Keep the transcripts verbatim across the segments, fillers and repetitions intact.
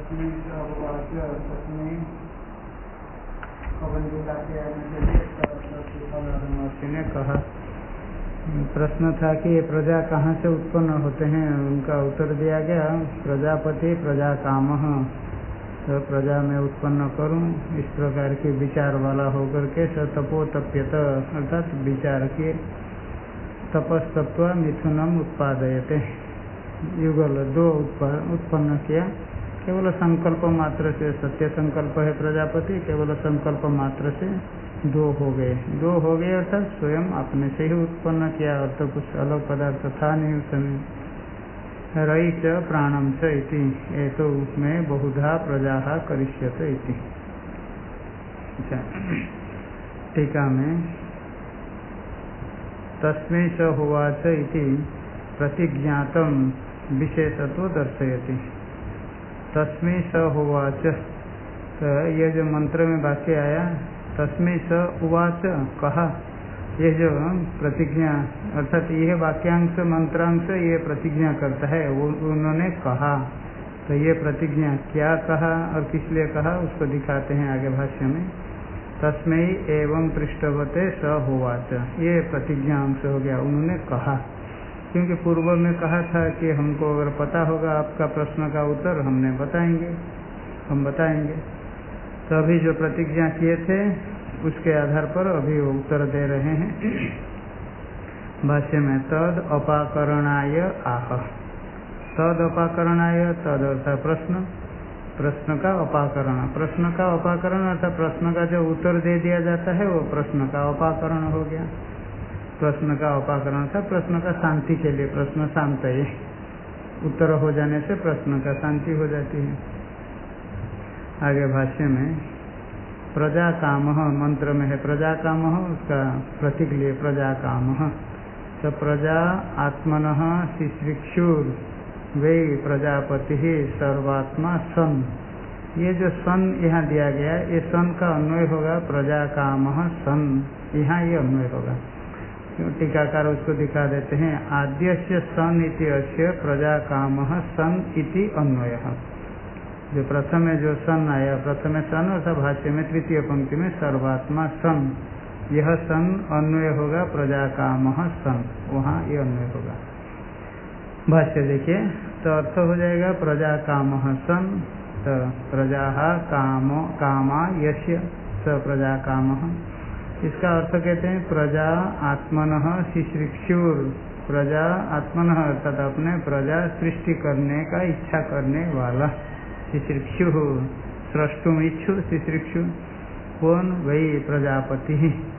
ने कहा प्रश्न था कि ये प्रजा कहाँ से उत्पन्न होते हैं, उनका उत्तर दिया गया प्रजापति प्रजा कामः, तो प्रजा में उत्पन्न करूं इस प्रकार के विचार वाला होकर के स तपो तप्यत अर्थात विचार किए तपस्तत्वा मिथुनम उत्पादयते, युगल दो उत्पन्न किया, केवल संकल्प मात्र से, सत्य संकल्प है प्रजापति, केवल संकल्प मात्र से दो हो गए, दो हो गए अर्थात स्वयं अपने से ही उत्पन्न किया, और तो कुछ अलग पदार्थ था नहीं उस समय। रई च प्राणम च इति एतो में बहुधा प्रजा करिष्यत इति। टीका में तस्मै स होवाच इति प्रतिज्ञातम विशेषत्व दर्शयति। तस्मै स होवाच, तो ये जो मंत्र में वाक्य आया तस्मै स उवाच कहा, ये जो प्रतिज्ञा अर्थात यह वाक्यांश मंत्रांश ये प्रतिज्ञा करता है, वो उन्होंने कहा, तो ये प्रतिज्ञा क्या कहा और किस लिए कहा उसको दिखाते हैं आगे भाष्य में। तस्मै एवं पृष्ठवते स होवाच, ये प्रतिज्ञा अंश हो गया, उन्होंने कहा, क्योंकि पूर्व में कहा था कि हमको अगर पता होगा आपका प्रश्न का उत्तर हमने बताएंगे, हम बताएंगे, तो अभी जो प्रतिज्ञा किए थे उसके आधार पर अभी वो उत्तर दे रहे हैं भाष्य में। तद अपाकरणाय आह, तद अपाकरणाय, तद अर्थात प्रश्न, प्रश्न का अपाकरण, प्रश्न का अपाकरण अर्थात प्रश्न का जो उत्तर दे दिया जाता है वो प्रश्न का अपाकरण हो गया। प्रश्न का अपाकरण था प्रश्न का शांति के लिए, प्रश्न शांत है, उत्तर हो जाने से प्रश्न का शांति हो जाती है। आगे भाष्य में प्रजा कामः मंत्र में है प्रजा कामः, उसका प्रतीक लिए प्रजा कामः, तो प्रजा आत्मनः शिश्रिक्षुर वे प्रजापति सर्वात्मा सन, ये जो सन यहाँ दिया गया ये सन का अन्वय होगा प्रजा कामः सन, यहाँ ये अन्वय होगा। टीकाकार उसको दिखा देते हैं आद्यस्य सन इति अस्य प्रजा कामः सन इति अन्वयः। जो प्रथम में जो सन आया, प्रथम सन अर्थात भाष्य में तृतीय पंक्ति में सर्वात्मा सन, यह सन अन्वय होगा प्रजा कामः सन, वहाँ ये अन्वय होगा। भाष्य देखिए तो अर्थ हो जाएगा प्रजा कामः सन, तो प्रजा काम कामा यस्य स प्रजा कामः, इसका अर्थ कहते हैं प्रजा आत्मनः शिश्रिक्षुर, प्रजा आत्मनः अर्थात अपने प्रजा सृष्टि करने का इच्छा करने वाला, शिश्रिक्षु स्रष्टुम इच्छु शिश्रिक्षु, कौन, वही प्रजापति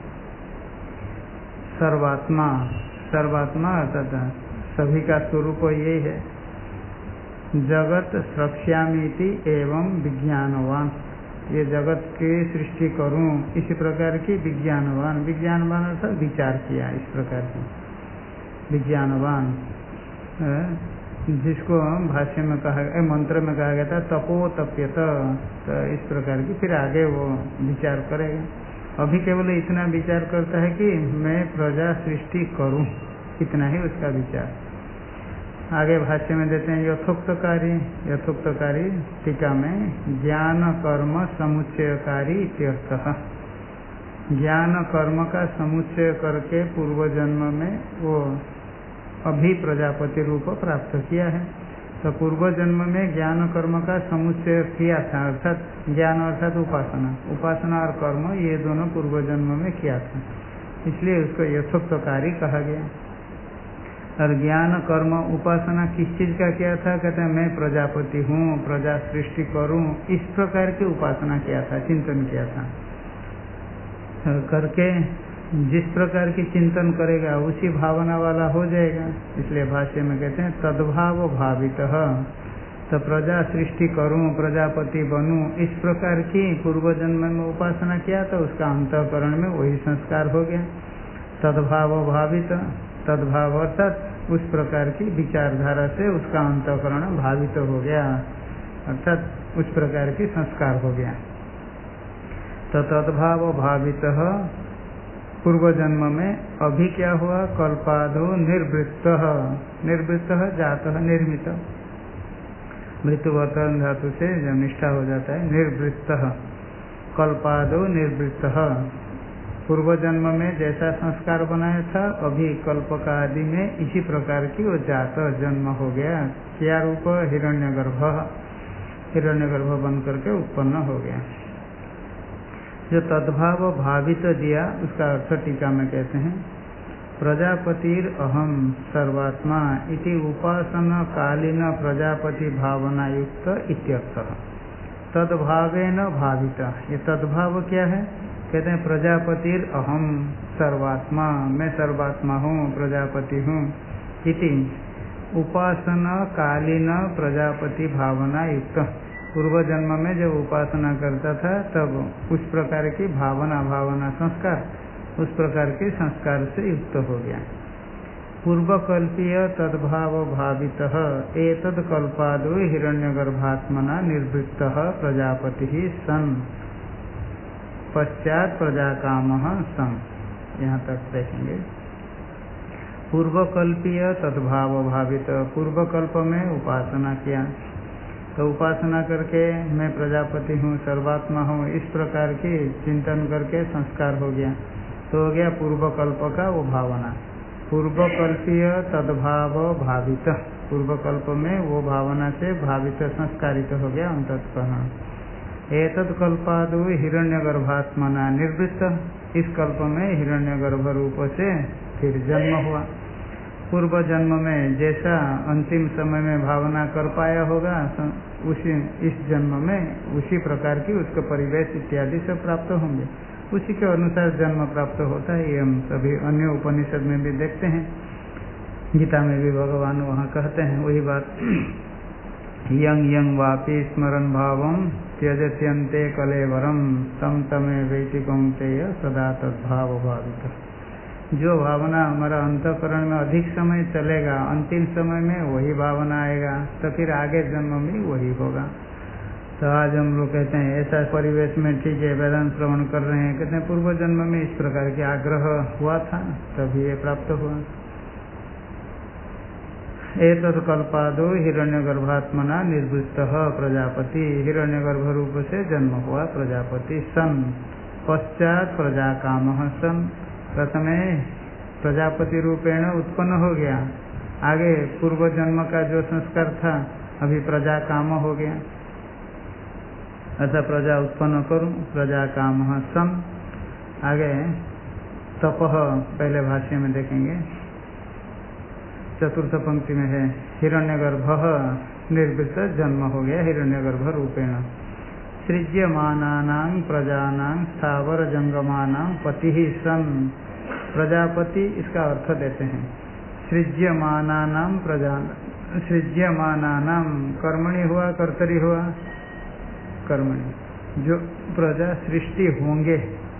सर्वात्मा, सर्वात्मा अर्थात सभी का स्वरूप यही है। जगत स्रक्ष्यामीति एवं विज्ञानवान, ये जगत की सृष्टि करूं इसी प्रकार की विज्ञानवान, विज्ञानवान अर्थात विचार किया इस प्रकार की विज्ञानवान, जिसको भाष्य में कहा मंत्र में कहा गया था तपो तप्यत, तो इस प्रकार की फिर आगे वो विचार करेगा। अभी केवल इतना विचार करता है कि मैं प्रजा सृष्टि करूं, इतना ही उसका विचार। आगे भाष्य में देते हैं यथोक्तकारी, यथोक्तकारी टीका में ज्ञान कर्म समुच्चयकारी इत्यर्थः, ज्ञान कर्म का समुच्चय करके पूर्व जन्म में वो अभी प्रजापति रूप प्राप्त किया है, तो पूर्व जन्म में ज्ञान कर्म का समुच्चय किया था, अर्थात ज्ञान अर्थात उपासना, उपासना और कर्म ये दोनों पूर्व जन्म में किया था, इसलिए उसको यथोक्तकारी कहा गया। और ज्ञान कर्म उपासना किस चीज का किया था, कहते हैं मैं प्रजापति हूँ, प्रजा सृष्टि करूँ, इस प्रकार की उपासना किया था, चिंतन किया था। करके जिस प्रकार की चिंतन करेगा उसी भावना वाला हो जाएगा, इसलिए भाष्य में कहते हैं तद्भाव भावितः, तो प्रजा सृष्टि करूं, प्रजापति बनूं, इस प्रकार की पूर्व जन्म में उपासना किया तो उसका अंतःकरण में वही संस्कार हो गया। तद्भाव भावित, तद्भाव अर्थात उस प्रकार की विचारधारा से उसका अंतःकरण भावित हो गया, अर्थात उस प्रकार की संस्कार हो गया। तो तद्भाव भावितः पूर्व जन्म में अभी क्या हुआ, कल्पादो निर्वृत्त, निर्वृत्त जातः निर्मित, मृत्युवर्तन धातु से जब निष्ठा हो जाता है, निर्वृत्त कल्पादो निर्वृत्त, पूर्व जन्म में जैसा संस्कार बनाया था अभी कल्प का आदि में इसी प्रकार की वो जात जन्म हो गया। क्या रूप? हिरण्यगर्भ, हिरण्यगर्भ बन करके उत्पन्न हो गया। जो तद्भाव भावित दिया उसका अर्थ टीका में कहते हैं, प्रजापतिर अहम सर्वात्मा इति उपासना कालीन प्रजापति भावना युक्त इत्यर्थः। तद्भावेन भावित, ये तद्भाव क्या है? कहते हैं प्रजापतिर अहम सर्वात्मा, मैं सर्वात्मा हूँ, प्रजापति हूँ। इति उपासना कालीन प्रजापति भावना युक्त, पूर्व जन्म में जब उपासना करता था तब उस प्रकार की भावना, भावना संस्कार, उस प्रकार के संस्कार से युक्त हो गया। पूर्वकल्पीय तद्भाव भावितः एतद् कल्पादो हिरण्यगर्भात्मना निर्वृत्तः प्रजापति सन पश्चात प्रजाकामः सन। यहाँ तक देखेंगे। पूर्वकल्पीय तद्भाव भावित, पूर्वकल्प में उपासना किया तो उपासना करके मैं प्रजापति हूँ, सर्वात्मा हूँ, इस प्रकार की चिंतन करके संस्कार हो गया, तो हो गया पूर्वकल्प का वो भावना। पूर्वकल्पीय तद्भाव भावित, पूर्वकल्प में वो भावना से भावित संस्कारित हो गया अंतःकरण। एतत् कल्पादो हिरण्यगर्भात्मना निर्वृत्त, इस कल्प में हिरण्यगर्भ रूप से फिर जन्म हुआ। पूर्व जन्म में जैसा अंतिम समय में भावना कर पाया होगा उसी इस जन्म में उसी प्रकार की उसका परिवेश इत्यादि सब प्राप्त होंगे, उसी के अनुसार जन्म प्राप्त होता है। ये हम सभी अन्य उपनिषद में भी देखते हैं, गीता में भी भगवान वहाँ कहते हैं वही बात। यंग यंग वापि स्मरण भावम त्यजत्यन्ते कलेवरम तम तमे वैति कौन्तेय सदा तद्भाव भावित। जो भावना हमारा अंतःकरण में अधिक समय चलेगा, अंतिम समय में वही भावना आएगा, तो फिर आगे जन्म में वही होगा। तो आज हम लोग कहते हैं ऐसा परिवेश में ठीक है, वेदांत श्रवण कर रहे हैं, कहते हैं पूर्व जन्म में इस प्रकार के आग्रह हुआ था तभी ये प्राप्त हुआ। एतत् कल्पादो हिरण्यगर्भात्मना निर्वृत्तः प्रजापति, हिरण्यगर्भ रूप से जन्म हुआ प्रजापति सन पश्चात प्रजाकामः सन, प्रथमे प्रजापति रूपेण उत्पन्न हो गया, आगे पूर्व जन्म का जो संस्कार था अभी प्रजा काम हो गया, ऐसा प्रजा उत्पन्न करूं, प्रजा काम सम। आगे तपह पहले भाष्य में देखेंगे, चतुर्थ पंक्ति में है हिरण्यगर्भ निर्वृत्त जन्म हो गया हिरण्यगर्भ रूपेण। सृज्यमानानां प्रजानां स्थावर जंगमानां पति ही सन, प्रजापति इसका अर्थ देते हैं। सृज्यमानानां प्रजा, सृज्यमानानां कर्मणि हुआ कर्तरी हुआ कर्मणि, जो प्रजा सृष्टि होंगे,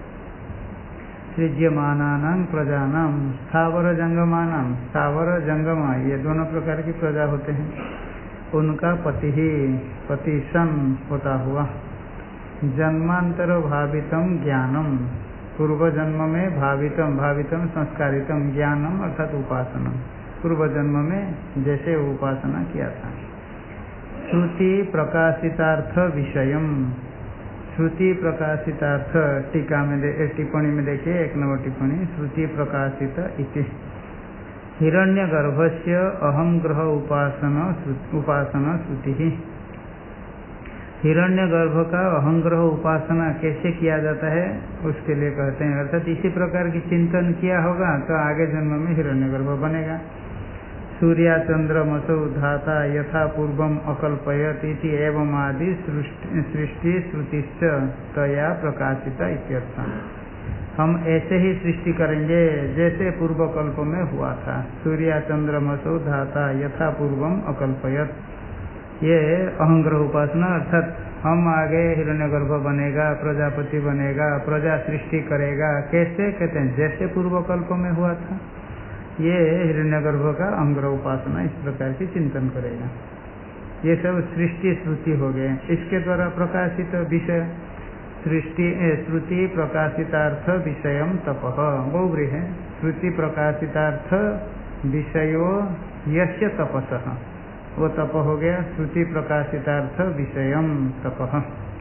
सृज्यमानानां प्रजानां स्थावर जंगमानां, स्थावर जंगम ये दोनों प्रकार की प्रजा होते हैं, उनका पति ही पति सन होता हुआ। जन्मांतर भावितम ज्ञानम, पूर्व जन्म में भावितम भावितम संस्कारितम ज्ञानम अर्थात उपासना, पूर्व जन्म में जैसे उपासना किया था। श्रुति प्रकाशितार्थ विषयम, श्रुति प्रकाशितार्थ टीका में टिप्पणी में देखिए एक नंबर टिप्पणी, श्रुति प्रकाशित इति हिरण्यगर्भस्य अहम ग्रह उपासना उपासना श्रुति ही। हिरण्यगर्भ का अहंग्रह उपासना कैसे किया जाता है उसके लिए कहते हैं, अर्थात इसी प्रकार की चिंतन किया होगा तो आगे जन्म में हिरण्यगर्भ बनेगा। सूर्या चंद्रमसौ धाता यथा पूर्वम अकल्पयत इति एवं आदि सृष्टि श्रुतिश्च तया प्रकाशिता इत्यर्थ। हम ऐसे ही सृष्टि करेंगे जैसे पूर्व कल्प में हुआ था। सूर्या चंद्रमसौ धाता यथा पूर्वम अकल्पयत, ये अहंग्रह उपासना, अर्थात हम आगे हिरण्यगर्भ बनेगा, प्रजापति बनेगा, प्रजा सृष्टि करेगा, कैसे कहते हैं जैसे पूर्व कल्प में हुआ था। ये हिरण्यगर्भ का अहंग्रह उपासना इस प्रकार की चिंतन करेगा। ये सब सृष्टि श्रुति हो गए, इसके द्वारा प्रकाशित विषय सृष्टि श्रुति प्रकाशितार्थ विषयम तपः बहुव्रीहि है। श्रुति प्रकाशितार्थ विषयो यस्य तपसः, वो तप हो गया श्रुति प्रकाशितार्थ विषयम तपः।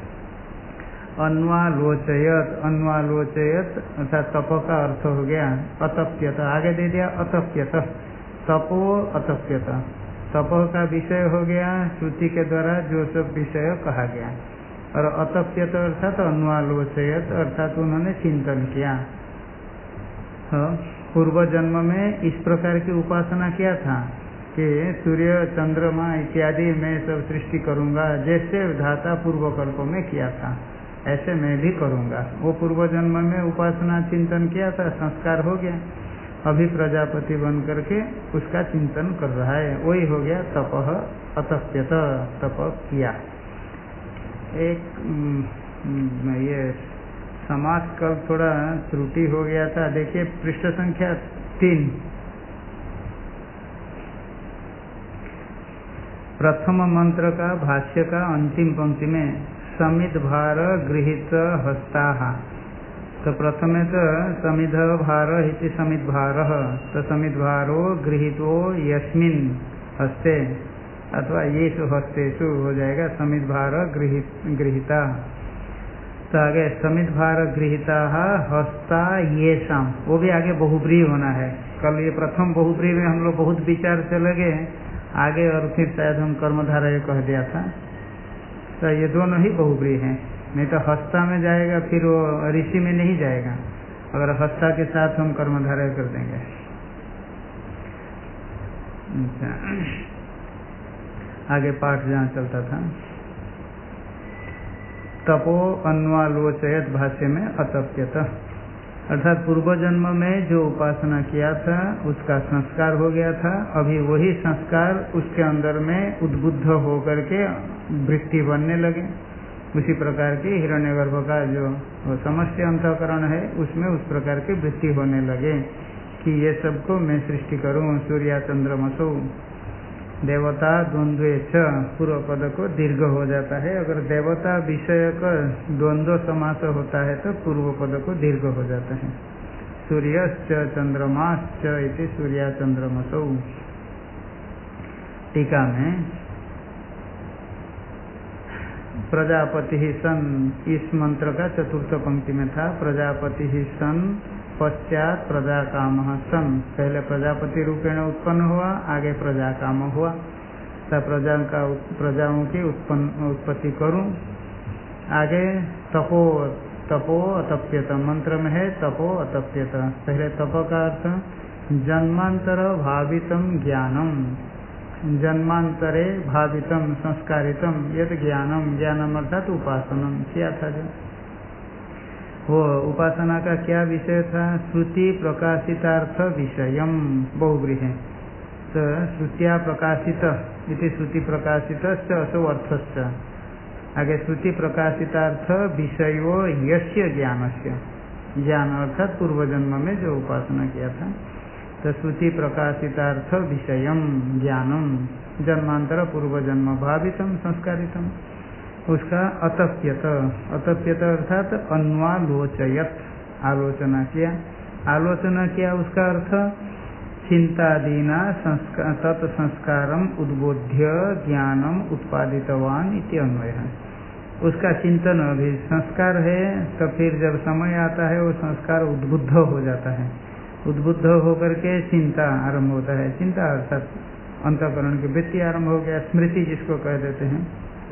अन्वालोचयत, अन्वालोचयत अर्थात तप का अर्थ हो गया अतप्यत, आगे दे दिया अतप्यत, तपो अतप्यत, तप का विषय हो गया श्रुति के द्वारा जो सब विषय कहा गया। और अतप्यत अर्थात अन्वालोचयत अर्थात उन्होंने चिंतन किया। पूर्व जन्म में इस प्रकार की उपासना किया था कि सूर्य चंद्रमा इत्यादि मैं सब सृष्टि करूंगा, जैसे धाता पूर्व कल्प में किया था ऐसे मैं भी करूंगा। वो पूर्व जन्म में उपासना चिंतन किया था, संस्कार हो गया, अभी प्रजापति बन करके उसका चिंतन कर रहा है, वही हो गया तपः अतप्यत, तप किया। एक ये समास कल थोड़ा त्रुटि हो गया था, देखिए पृष्ठ संख्या तीन, प्रथम मंत्र का भाष्य का अंतिम पंक्ति में समिध भार गृहीत हस्ताः, तो प्रथमे तो समिध भार इति समिध भार, तो समिध भारो गृहीतो यस्मिन् हस्ते अथवा येषु हस्तेषु हो जाएगा समिध भार गृहीता। तो आगे समिध भार गृहीता हस्ता येषाम, वो भी आगे बहुब्रीहि होना है। कल ये प्रथम बहुब्रीहि में हम लोग बहुत विचार चले गए आगे, और फिर शायद हम कर्मधारय कह दिया था, तो ये दोनों ही बहुब्रीहि हैं। नहीं तो हस्ता में जाएगा फिर वो ऋषि में नहीं जाएगा, अगर हस्ता के साथ हम कर्मधारय कर देंगे। अच्छा, आगे पाठ जहाँ चलता था तपो अन्वालोचयत भाष्य में अतप्यत, अर्थात पूर्व जन्म में जो उपासना किया था उसका संस्कार हो गया था, अभी वही संस्कार उसके अंदर में उद्बुद्ध होकर के वृत्ति बनने लगे। उसी प्रकार की हिरण्यगर्भ का जो समष्टि अंतःकरण है उसमें उस प्रकार की वृत्ति होने लगे कि ये सबको मैं सृष्टि करूं। सूर्या चंद्रमसो देवता द्वंद्वे च, पूर्व पद को दीर्घ हो जाता है, अगर देवता विषय का द्वंद्व समास होता है तो पूर्व पद को दीर्घ हो जाता है। सूर्यश्च चंद्रमाश्च इति सूर्या चंद्रमसो। टीका में प्रजापति ही सन, इस मंत्र का चतुर्थ पंक्ति में था प्रजापति ही सन पश्चात प्रजा काम सन, पहले प्रजापति रूपेण उत्पन्न हुआ, आगे प्रजा काम हुआ, तब प्रजा का प्रजाओं की उत्पन्न उत्पत्ति करूं। आगे तपो, तपो अतप्यत मंत्र में है तपो अतप्यत, पहले तप का अर्थ जन्मांतर भावितम ज्ञानम, जन्मांतरे भावितम संस्कारितम यद ज्ञानम, ज्ञानम अर्थात उपासनम किया था जो, वो उपासना का क्या विषय था? श्रुति प्रकाशितार्थ विषयम, बहुब्रीहि है तो श्रुतिया प्रकाशित इति श्रुति प्रकाशित असो अर्थश्च, आगे श्रुति प्रकाशितार्थ विषयो यस्य ज्ञानस्य, ज्ञान अर्थात पूर्व जन्म में जो उपासना किया था, तो श्रुति प्रकाशितार्थ विषयम ज्ञानम जन्मांतर पूर्व जन्म भावितम संस्कारितम, उसका अतप्यत, अतप्यत अर्थात अन्वालोचयत, आलोचना किया, आलोचना किया उसका अर्थ चिंतादीना संस्कार तत्संस्कारम उद्बोध्य ज्ञानम उत्पादितवान इति अन्वय है। उसका चिंतन, अभी संस्कार है तो फिर जब समय आता है वो संस्कार उद्बुद्ध हो जाता है, उद्बुद्ध होकर के चिंता आरंभ होता है। चिंता अर्थात अंतःकरण की वृत्ति आरंभ हो गया, स्मृति जिसको कह देते हैं।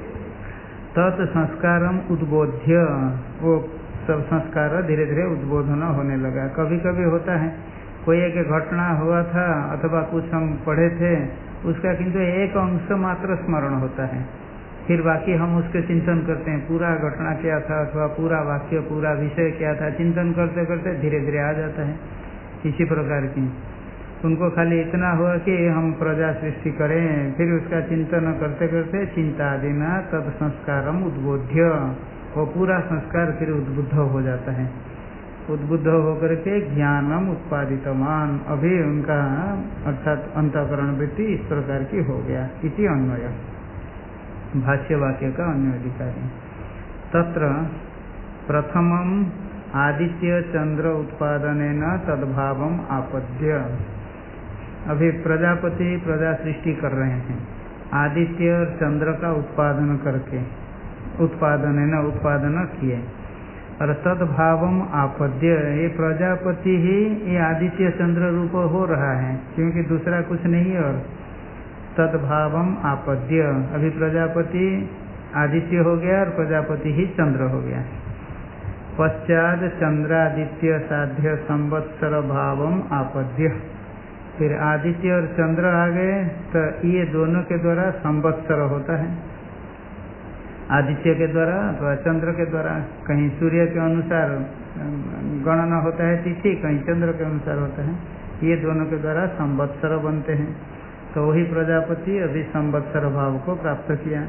तत् संस्कारम उद्बोध्य, वो सब संस्कार धीरे धीरे उद्बोधन होने लगा। कभी कभी होता है कोई एक घटना हुआ था अथवा कुछ हम पढ़े थे उसका किंतु एक अंश मात्र स्मरण होता है, फिर बाकी हम उसके चिंतन करते हैं, पूरा घटना क्या था अथवा पूरा वाक्य पूरा विषय क्या था, चिंतन करते करते धीरे धीरे आ जाता है। इसी प्रकार की उनको खाली इतना हुआ कि हम प्रजा सृष्टि करें, फिर उसका चिंतन करते करते चिंता देना तद संस्कारम उद्बोध्य, वो पूरा संस्कार फिर उद्बुद्ध हो जाता है। उद्बुद्ध होकर के ज्ञानम उत्पादितमान, अभी उनका अर्थात अंतःकरण वृत्ति इस प्रकार की हो गया। इति अन्वय, भाष्य वाक्य का अन्वय अधिकारी। तत्र प्रथमम आदित्य चंद्र उत्पादनेन तद्भावम आपद्य, अभी प्रजापति प्रजा सृष्टि कर रहे हैं, आदित्य और चंद्र का उत्पादन करके, उत्पादन है ना, उत्पादन किए। और तद्भावम आपद्य, ये प्रजापति ही ये आदित्य चंद्र रूप हो रहा है, क्योंकि दूसरा कुछ नहीं। और तद्भावम आपद्य, अभी प्रजापति आदित्य हो गया और प्रजापति ही चंद्र हो गया। पश्चात चंद्रादित्य साध्य संवत्सर भावम आपद्य, फिर आदित्य और चंद्र आ गए तो ये दोनों के द्वारा संवत्सर होता है, आदित्य के द्वारा अथवा चंद्र के द्वारा। कहीं सूर्य के अनुसार गणना होता है तिथि, कहीं चंद्र के अनुसार होता है, ये दोनों के द्वारा संवत्सर बनते हैं। तो वही प्रजापति अभी संवत्सर भाव को प्राप्त किया।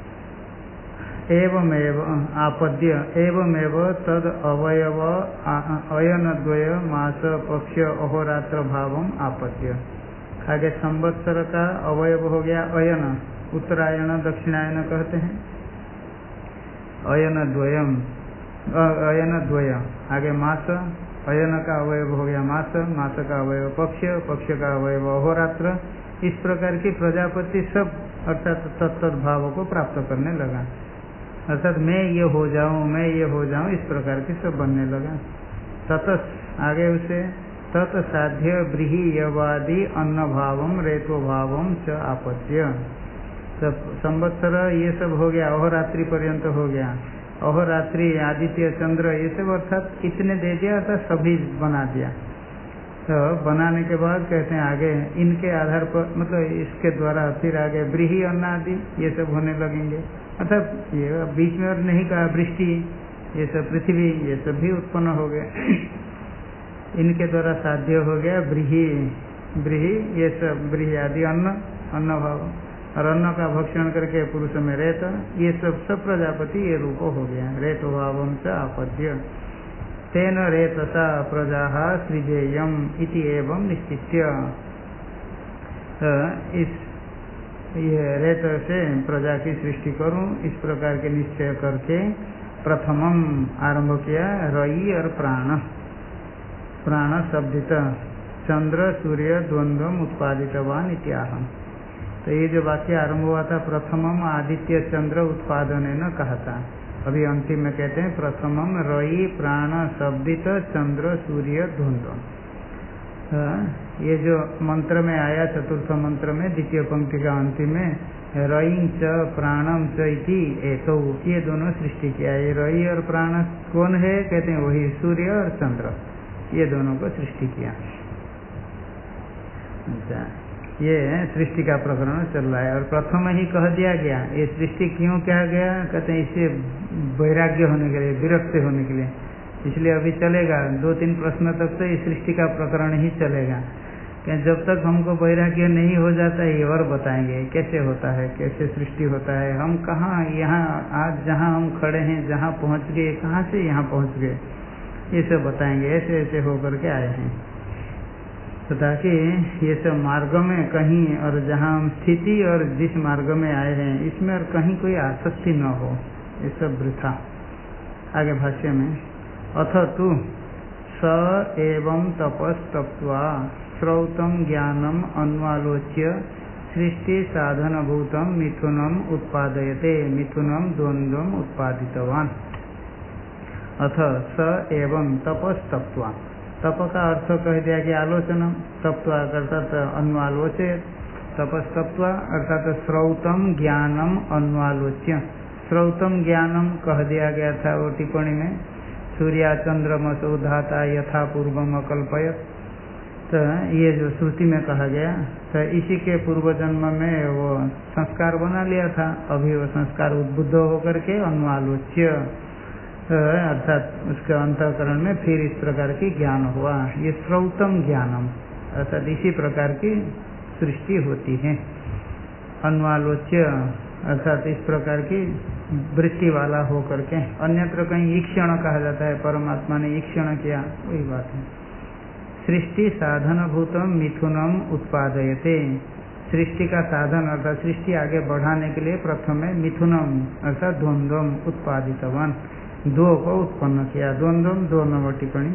एवमेव आपद्य एवमेव तद अवयव अयन द्वय मास पक्ष अहोरात्र भावम आपद्य। आगे संवत्सर का अवयव हो गया अयन, उत्तरायण दक्षिणायन कहते हैं। अयन द्वयम, अयन द्वय, आगे मास, अयन का अवयव हो गया मास, मास का अवयव पक्ष, पक्ष का अवयव अहोरात्र। इस प्रकार की प्रजापति सब अर्थात तत्त भाव को प्राप्त करने लगा, अर्थात मैं ये हो जाऊं, मैं ये हो जाऊं, इस प्रकार की सब बनने लगा। ततः आगे उसे तत् साध्य ब्रीहियवादी अन्न भावम रेतो भावम च आपद्य। सब संवत्सर ये सब हो गया, अहोरात्रि पर्यंत हो गया, अहोरात्रि आदित्य चंद्र ये सब अर्थात इतने दे दिया, अर्थात सभी बना दिया। तो बनाने के बाद कहते हैं आगे इनके आधार पर, मतलब इसके द्वारा फिर आगे ब्रीहि अन्न आदि ये सब होने लगेंगे। अर्थात ये बीच में और नहीं कहा वृष्टि, ये सब पृथ्वी ये सब भी उत्पन्न हो गए। इनके द्वारा साध्य हो गया ब्रीहि, ब्रीहि ये सब ब्रीहि आदि अन्न, अन्न भाव, और अन्न का भक्षण करके पुरुष में रेत, ये सब सब प्रजापति ये रूप हो गया। रेतो भावम च आपद्य तेन रेतसा प्रजा सृजेयम इति एवं निश्चित्य। इस ये रेत से प्रजा की सृष्टि करूं, इस प्रकार के निश्चय करके प्रथमम आरंभ किया रई और प्राण, प्राण शब्दित चंद्र सूर्य द्वंद्व उत्पादितवान इत्याह। तो ये जो वाक्य आरंभ हुआ था प्रथमम आदित्य चंद्र उत्पादन न कहा था, अभी अंतिम में कहते हैं प्रथमम रई प्राण शब्दित चंद्र सूर्य द्वंद्व। ये जो मंत्र में आया चतुर्थ मंत्र में द्वितीय पंक्ति का अंतिम में रई च प्राणम च इति एतौ, ये दोनों सृष्टि किया। ये रई और प्राण कौन है, कहते हैं वही सूर्य और चंद्र, ये दोनों को सृष्टि किया। ये सृष्टि का प्रकरण चल रहा है और प्रथम ही कह दिया गया। ये सृष्टि क्यों कहा गया, कहते हैं इससे वैराग्य होने के लिए, विरक्त होने के लिए, इसलिए अभी चलेगा दो तीन प्रश्न तक तो इस सृष्टि का प्रकरण ही चलेगा। कि जब तक हमको वैराग्य नहीं हो जाता है, ये और बताएंगे कैसे होता है, कैसे सृष्टि होता है, हम कहाँ यहाँ आज जहाँ हम खड़े हैं जहाँ पहुँच गए, कहाँ से यहाँ पहुँच गए, ये सब बताएंगे। ऐसे ऐसे होकर के आए हैं, तो ताकि ये सब मार्ग में कहीं और जहाँ हम स्थिति और जिस मार्ग में आए हैं इसमें और कहीं कोई आसक्ति न हो, ये सब वृथा। आगे भाष्य में अथ तु स एवं तपस्तप्त्वा श्रौतम ज्ञानम अन्वालोच्य सृष्टि साधनभूतम मिथुनम उत्पादयते मिथुनम द्वंद्वम उत्पादितवान। अथ स एवं तपस्तप्त्वा, तप का अर्थ कह दिया कि आलोचना, तप्त्वा अर्थात अन्वालोचे, तपस्तप्त्वा अर्थात श्रौतम ज्ञानम अन्वालोच्य। श्रौतम ज्ञानम कह दिया गया था वो टिप्पणी में, सूर्या चंद्रमसो धाता यथा पूर्वम अकल्पयत। तो ये जो श्रुति में कहा गया, तो इसी के पूर्व जन्म में वो संस्कार बना लिया था, अभी वो संस्कार उद्बुद्ध होकर के अन्वालोच्य अर्थात उसके अंतःकरण में फिर इस प्रकार की ज्ञान हुआ। ये श्रौतम ज्ञानम अर्थात इसी प्रकार की सृष्टि होती है। अन्वालोच्य अर्थात इस प्रकार की वृत्ति वाला हो करके, अन्यत्र कहीं ईक्षण कहा जाता है, परमात्मा ने ईक्षण किया, वही बात है। सृष्टि साधनभूतम मिथुनम उत्पादयते, सृष्टि का साधन अर्थात सृष्टि आगे बढ़ाने के लिए प्रथम में मिथुनम अर्थात द्वंद्वम उत्पादितवान, दो को उत्पन्न किया। द्वंद्वम दो नंबर टिप्पणी।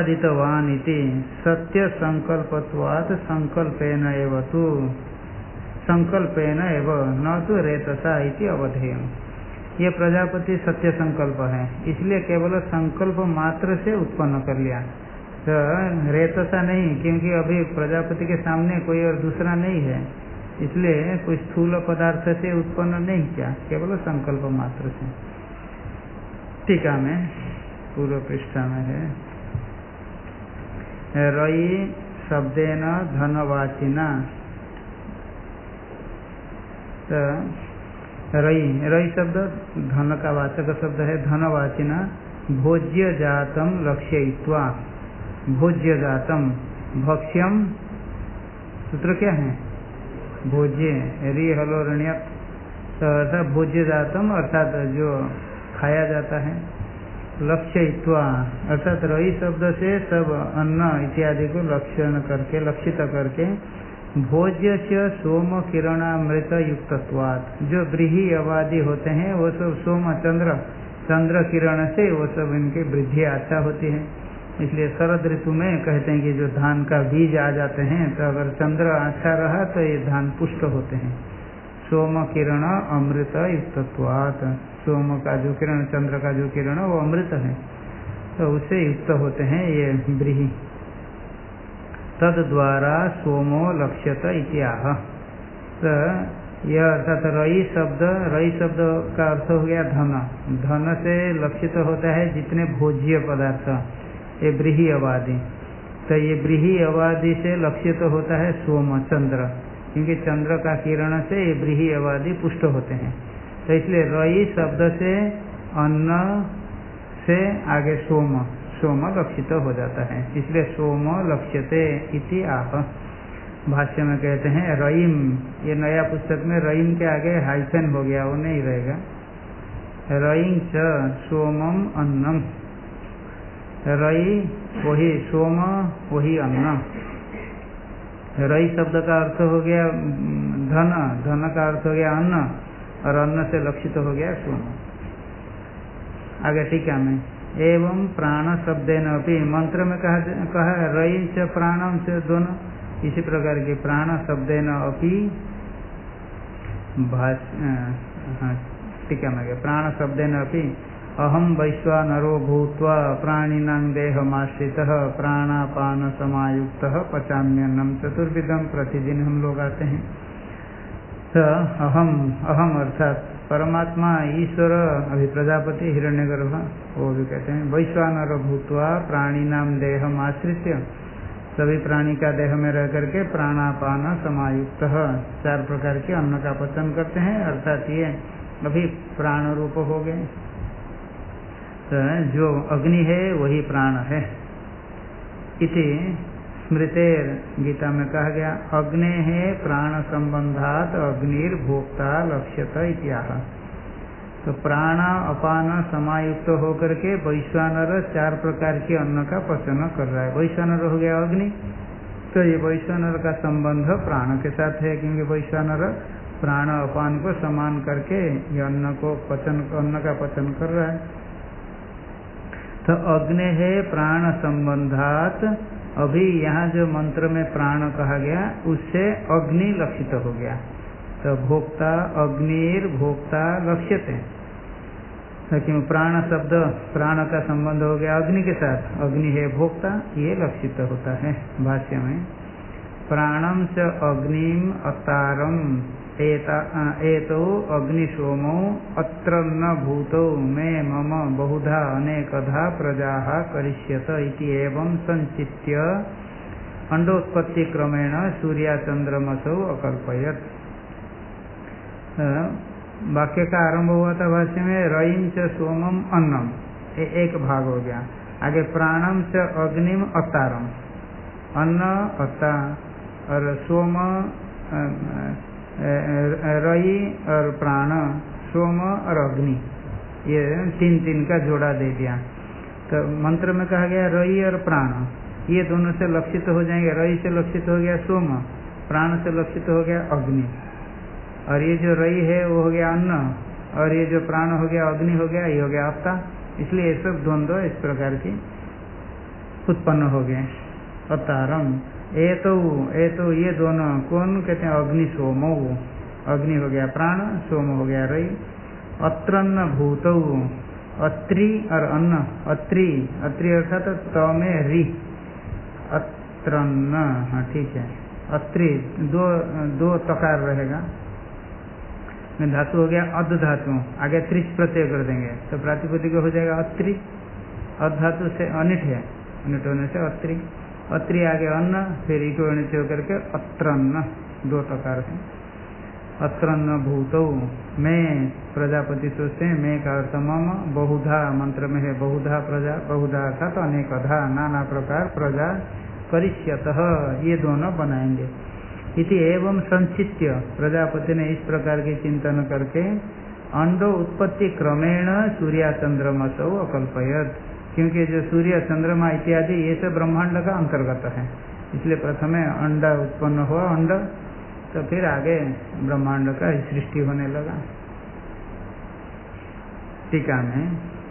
उत्पादितवान इति सत्य संकल्पत्वात् संकल्पेन एव तु, संकल्पेन एवं न तो रेतसा इति अवधेयम्। ये प्रजापति सत्य संकल्प है, इसलिए केवल संकल्प मात्र से उत्पन्न कर लिया, तो रेतसा नहीं, क्योंकि अभी प्रजापति के सामने कोई और दूसरा नहीं है, इसलिए कोई स्थूल पदार्थ से उत्पन्न नहीं किया, केवल संकल्प मात्र से। टीका में पूर्व पृष्ठा में है, रई शब्देन धनवाचिना, तो रई रई शब्द धन का वाचक शब्द है, धनवाचिना भोज्य जातम लक्ष्ययित्वा, भोज्य जातम भक्ष्यम सूत्र क्या है, भोज्य रि हलो ऋण्यक, तो अर्थात भोज्य जातम अर्थात जो खाया जाता है, लक्ष्ययित्वा अर्थात रई शब्द से सब अन्न इत्यादि को लक्षण करके लक्षित करके, भोज्य से सोम किरणामृत युक्तत्वात्, जो व्रीहि अवादि होते हैं वो सब सोम चंद्र चंद्र किरण से वो सब इनकी वृद्धि अच्छा होती है, इसलिए शरद ऋतु में कहते हैं कि जो धान का बीज आ जाते हैं, तो अगर चंद्र अच्छा रहा तो ये धान पुष्ट होते हैं। सोम किरण अमृत युक्तत्वात्, सोम का जो किरण चंद्र का जो किरण वो अमृत है, तो उससे युक्त होते हैं ये व्रीहि। तद द्वारा सोमो लक्ष्यत इत्याह, तो यह अर्थात रई शब्द रई शब्द का अर्थ हो गया धन, धन से लक्षित होता है जितने भोज्य पदार्थ, ये व्रीहि अवादि, तो ये व्रीहि अवादि से लक्षित होता है सोम चंद्र, क्योंकि चंद्र का किरण से ये व्रीहि अवादि पुष्ट होते हैं, तो इसलिए रई शब्द से अन्न से आगे सोम सोम लक्षित हो जाता है, इसलिए सोम लक्ष्यते इति आह। भाष्य में कहते हैं रईम, ये नया पुस्तक में रईम के आगे हाइफन हो गया, वो नहीं रहेगा, रईम च सोमम अन्नम, रई वही सोम वही अन्न, रई शब्द का अर्थ हो गया धन, धन का अर्थ हो गया अन्न, और अन्न से लक्षित हो गया सोम। आगे टीका में एवं प्राण शब्देन अपि, मंत्र में कहा कहा रई च प्राणम से दोनों, इसी प्रकार के प्राण शब्देन अपि टीका में प्राण शब्देन अपि अहम वैश्वानरो भूत्वा प्राणिनां देहमाश्रितः प्राणापान समायुक्तः पचाम्यन्नम, चतुर्विधम प्रतिदिन हम लोग आते हैं, तो अहम अहम अर्थात परमात्मा ईश्वर, अभी प्रजापति हिरण्यगर्भ वो भी कहते हैं, वैश्वानर भूत्वा प्राणिनाम देहम आश्रित्य, सभी प्राणी का देह में रह करके प्राणापान समायुक्त चार प्रकार के अन्न का पचन करते हैं, अर्थात ये अभी प्राण रूप हो गए, तो जो अग्नि है वही प्राण है। इति स्मृतेर, गीता में कहा गया अग्ने है प्राण संबंधात अग्निर भोक्ता लक्ष्यत इत्याह, तो प्राण अपान समायुक्त होकर के वैश्वानर चार प्रकार के अन्न का पचन कर रहा है, वैश्वानर हो गया अग्नि, तो ये वैश्वानर का संबंध प्राण के साथ है, क्योंकि वैश्वानर प्राण अपान को समान करके ये अन्न को पचन अन्न का पचन कर रहा है। तो अग्नि है प्राण संबंधात, अभी यहाँ जो मंत्र में प्राण कहा गया उससे अग्नि लक्षित हो गया, तो भोक्ता अग्निर भोक्ता लक्ष्यते, क्यों प्राण शब्द प्राण का संबंध हो गया अग्नि के साथ, अग्नि है भोक्ता, ये लक्षित होता है। भाष्य में प्राणम च अग्निम अतारम एतो अग्निशोमो अत्र न भूतो मे मम बहुधा अनेकधा प्रजाः करिष्यत इति एवं संचित्य अंडोत्पत्ति क्रमेण सूर्याचंद्रमसौ अकल्पयत्। वाक्य का आरंभ हुआ था भाष्य में रईम च सोमम अन्नम, एक भाग हो गया, आगे प्राणम च अग्निम अतारम, अन्न अता और सोम रई और प्राण, सोम और अग्नि, ये तीन तीन का जोड़ा दे दिया। तो मंत्र में कहा गया रई और प्राण, ये दोनों से लक्षित हो जाएंगे, रई से लक्षित हो गया सोम, प्राण से लक्षित हो गया अग्नि, और ये जो रई है वो हो गया अन्न, और ये जो प्राण हो गया अग्नि हो गया, ये हो गया आपता, इसलिए ये सब द्वंद्व इस प्रकार की उत्पन्न हो गए। अतारम ए तो ए तो ये दोनों कौन कहते हैं? अग्नि सोमो, अग्नि हो गया प्राण, सोम हो गया रई। अत्रन्न भूतौ, अत्रि और अन्न, अत्रि अत्रि अर्थात त में री, अत्रन्न, हाँ ठीक है, अत्रि दो दो तकार रहेगा, धातु हो गया अध धातु, आगे त्रिच प्रत्यय कर देंगे तो प्रातिपदिक हो जाएगा अत्रि, अध धातु से अनिट है, अनिट होने से अत्रि, अत्रि आगे अन्न, फिर इको नीचे होकर के अत्रन्न, दो प्रकार है। अत्रन्न भूतौ, मैं प्रजापति सोचते हैं, मैं का अर्थ मम, बहुधा मंत्र में है बहुधा प्रजा, बहुधा अर्थात अनेकधा, नाना प्रकार प्रजा, करिष्यतः ये दोनों बनाएंगे। इति एवं संचित्य, प्रजापति ने इस प्रकार के चिंतन करके अंडो उत्पत्ति क्रमेण सूर्या चंद्रमसौ अकल्पयत, क्योंकि जो सूर्य चंद्रमा इत्यादि ये सब ब्रह्मांड का अंतर्गत है, इसलिए प्रथम अंडा उत्पन्न हुआ अंड, तो फिर आगे ब्रह्मांड का सृष्टि होने लगा। टीका में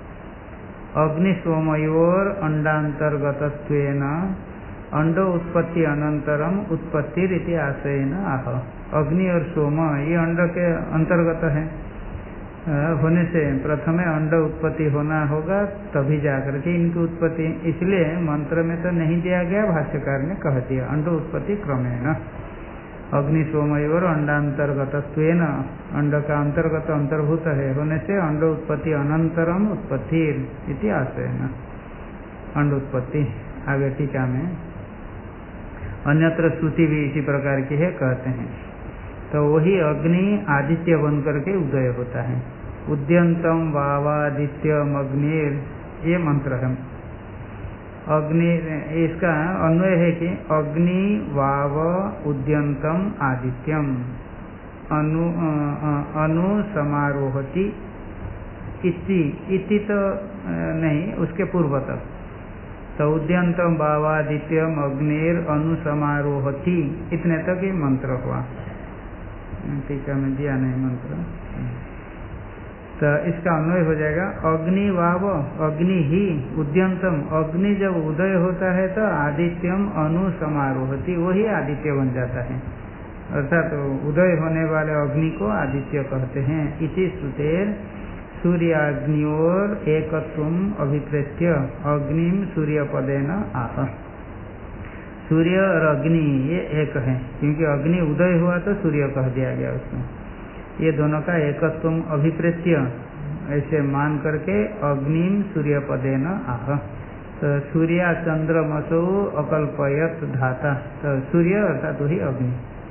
अग्निसोमयोर अंडांतर्गतत्वेन अंडो उत्पत्ति अनंतरम उत्पत्ति रीति आशयन आह, अग्नि और सोम ये अंड के अंतर्गत है, होने से प्रथम अंड उत्पत्ति होना होगा तभी जाकर के इनकी उत्पत्ति, इसलिए मंत्र में तो नहीं दिया गया, भाष्यकार ने कह दिया अंड उत्पत्ति क्रमेण, अग्नि सोमयोर अंडांतर्गतत्वेन, अंड का अंतर्गत अंतर्भूत है होने से अंड उत्पत्ति अनंतरम उत्पत्ति इति आशयन, अंड उत्पत्ति। आगे टीका में अन्यत्र श्रुति भी इसी प्रकार की है, कहते हैं तो वही अग्नि आदित्य बन करके उदय होता है। उद्यंतम वावादित्यम अग्निर, ये मंत्र है। अग्नि, इसका अन्वय है कि अग्नि वाव उद्यंतम आदित्यम अनु अनु समारोहति, इति इति तो नहीं, उसके पूर्व तक तो उद्यंतम वावादित्यम अग्निर अनुसमारोहति, इतने तक ही मंत्र हुआ। टीका में दिया नहीं मंत्र, तो इसका अन्वय हो जाएगा अग्नि वाव, अग्नि ही, उद्यंतम, अग्नि जब उदय होता है तो आदित्यम अनुसमारोहति, वही आदित्य बन जाता है, अर्थात तो उदय होने वाले अग्नि को आदित्य कहते हैं। इसी श्रुतेर सूर्याग्नियोर एकत्वम अभिप्रेत्य अग्निम सूर्यपदेन आह, सूर्य और अग्नि ये एक है, क्योंकि अग्नि उदय हुआ तो सूर्य कह दिया गया उसमें, ये दोनों का एकत्वम अभिप्रेत्य ऐसे मान करके अग्निम सूर्यपदेन आह, तो सूर्या चंद्रमसो अकल्पयत धाता, तो सूर्य अर्थात वही अग्नि,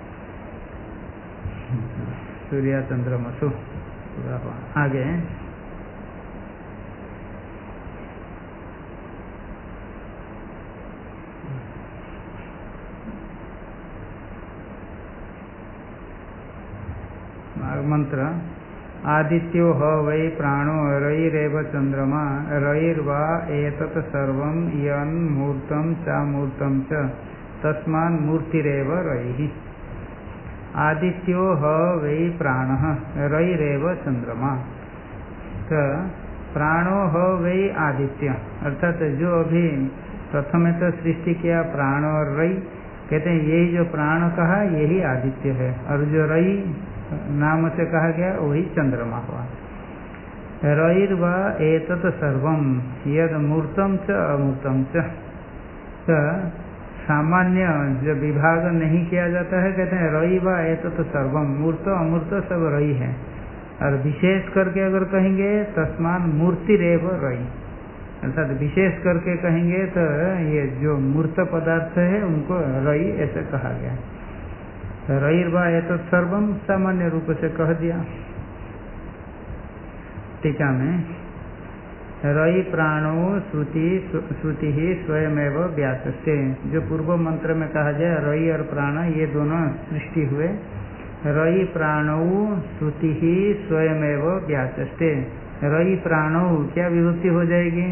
सूर्या चंद्रमसो। आगे मंत्र आदित्यो ह वै प्राणो रयिरेव चंद्रमा रयिर्वा एतत् सर्वं यन् मूर्तं च मूर्तं च तस्मान् मूर्तिरेव रयिः। आदित्यो ह वै प्राणः रयिरेव चंद्रमा, तो प्राणो ह वै आदित्य, अर्थात जो अभी प्रथम तो सृष्टि किया प्राण और रई, कहते हैं यही जो प्राण कहा यही आदित्य है, और जो रई नाम से कहा गया वही चंद्रमा हुआ। रयिर्वा एतत् सर्वम यद मूर्तम च अमूर्तम च, तो सामान्य जो विभाग नहीं किया जाता है, कहते हैं रयि वा एतत् सर्वम, मूर्त अमूर्त सब रयि है, और विशेष करके अगर कहेंगे तस्मान मूर्तिरेव रयि, अर्थात विशेष करके कहेंगे तो ये जो मूर्त पदार्थ है उनको रयि ऐसे कहा गया। रयिर्वा एतत् सर्वम सामान्य रूप से कह दिया। टीका में रयि प्राणो श्रुति श्रुति ही स्वयमेव व्याचस्ते, जो पूर्व मंत्र में कहा जाए रयि और प्राण ये दोनों सृष्टि हुए, रयि प्राणो श्रुति ही स्वयमेव व्याचस्ते, रयि प्राणो क्या विभक्ति हो जाएगी?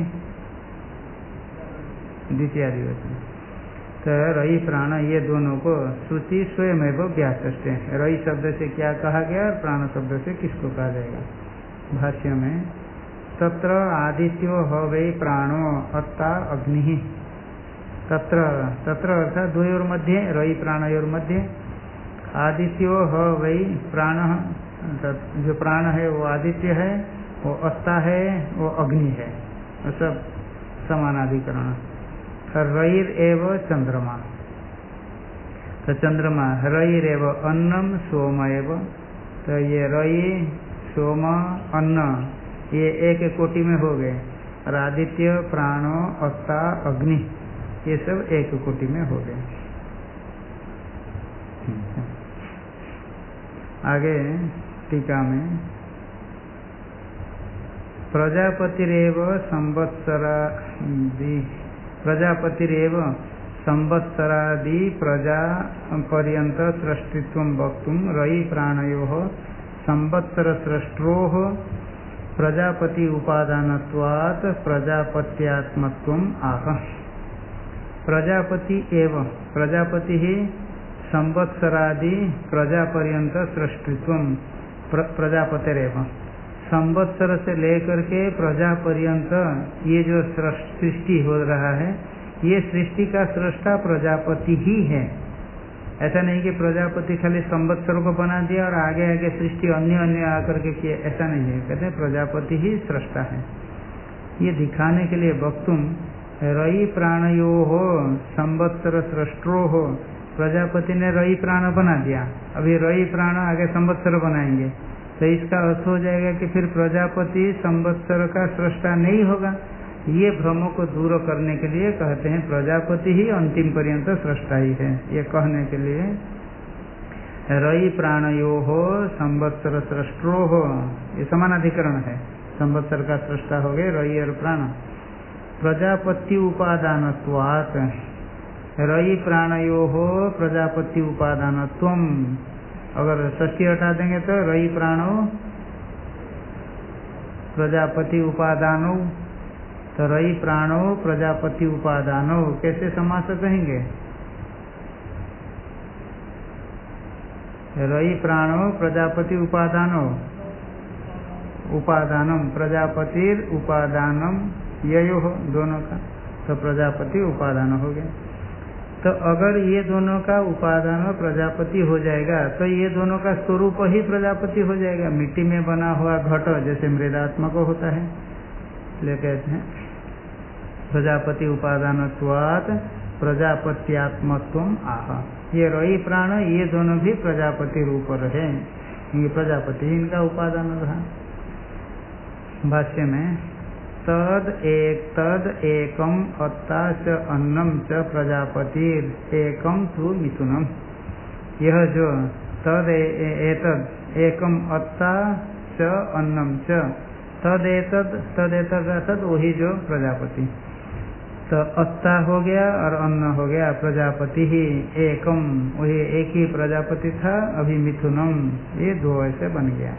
द्वितीय विभक्ति, तो रयि प्राण ये दोनों को श्रुति स्वयमेव व्याचस्ते, रयि शब्द से क्या कहा गया और प्राण शब्द से किसको कहा जाएगा? भाष्य में तत्र आदित्यो ह वै प्राणो अत्ता अग्नि, तत्र तत्र अर्थात द्वयोर मध्ये रई प्राणयोर मध्ये आदित्यो ह वै प्राण, जो प्राण है वो आदित्य है, वो अस्ता है, वो अग्नि है, वो सब समानाधिकरण। रईर एव चंद्रमा, तो चंद्रमा रईर एव अन्नम सोम एव, तो ये रई सोम अन्न ये एक कोटि में हो गए, और आदित्य प्राणो अस्ता अग्नि ये सब एक कोटि में हो गए। आगे टीका में प्रजापतिरेव संवत्सरादि प्रजापतिरेव संवत्सरादि प्रजा पर्यंत सृष्टित्वं वक्तुं रई प्राणयोः संवत्सर सृष्टोः प्रजापति उपादानत्वात् प्रजापत्यात्मत्वम् आह। प्रजापति एव प्रजापति ही संवत्सरादि प्रजा पर्यंत सृष्टित्वं प्र, प्रजापतिरेव संवत्सर से लेकर के प्रजा पर्यंत ये जो सृष्टि हो रहा है, ये सृष्टि का सृष्टा प्रजापति ही है। ऐसा नहीं कि प्रजापति खाली संवत्सर को बना दिया और आगे आगे सृष्टि अन्य अन्य आकर के किए, ऐसा नहीं है। कहते हैं प्रजापति ही सृष्टा है। ये दिखाने के लिए वक्तुम रई प्राणयो हो संवत्सर सृष्टो हो, प्रजापति ने रई प्राण बना दिया, अभी रई प्राण आगे संवत्सर बनाएंगे, तो इसका अर्थ हो जाएगा कि फिर प्रजापति संवत्सर का सृष्टा नहीं होगा। ये भ्रमों को दूर करने के लिए कहते हैं प्रजापति ही अंतिम पर्यंत सृष्टा ही है। ये कहने के लिए रई प्राणयो हो संवत्सर सृष्टो हो, ये समानाधिकरण है। संवत्सर का सृष्टा हो गए रई और प्राण। प्रजापति उपादानत्वात् रई प्राणयो हो प्रजापति उपादानत्वम, अगर षष्ठी हटा देंगे तो रई प्राणो प्रजापति उपादानो, तो रई प्राणो प्रजापति उपादानो कैसे समास कहेंगे? रई प्राणो प्रजापति उपादानो, उपादानम प्रजापतिर उपादानम ययो हो दोनों का, तो प्रजापति उपादान हो गया। तो अगर ये दोनों का उपादान प्रजापति हो जाएगा तो ये दोनों का स्वरूप ही प्रजापति हो जाएगा। मिट्टी में बना हुआ घट जैसे मृदात्मक होता है, इसलिए कहते हैं प्रजापति उपादानत्वात् प्रजापत्यात्मत्वम् आह। ये रई प्राण ये दोनों भी प्रजापति रूप रहे, ये प्रजापति इनका उपादान रहा। भाष्य में तद एक तद एकम अत्ता च अन्नम च प्रजापतिर एकम तु मिथुनम, यह जो तद एतद एकम अत्ता च अन्नम च तद एतद तद एतद अर्थात वही जो प्रजापति, तो अत्ता हो गया और अन्न हो गया प्रजापति ही, एकम वही एक ही प्रजापति था, अभी मिथुनम ये दो ऐसे बन गया।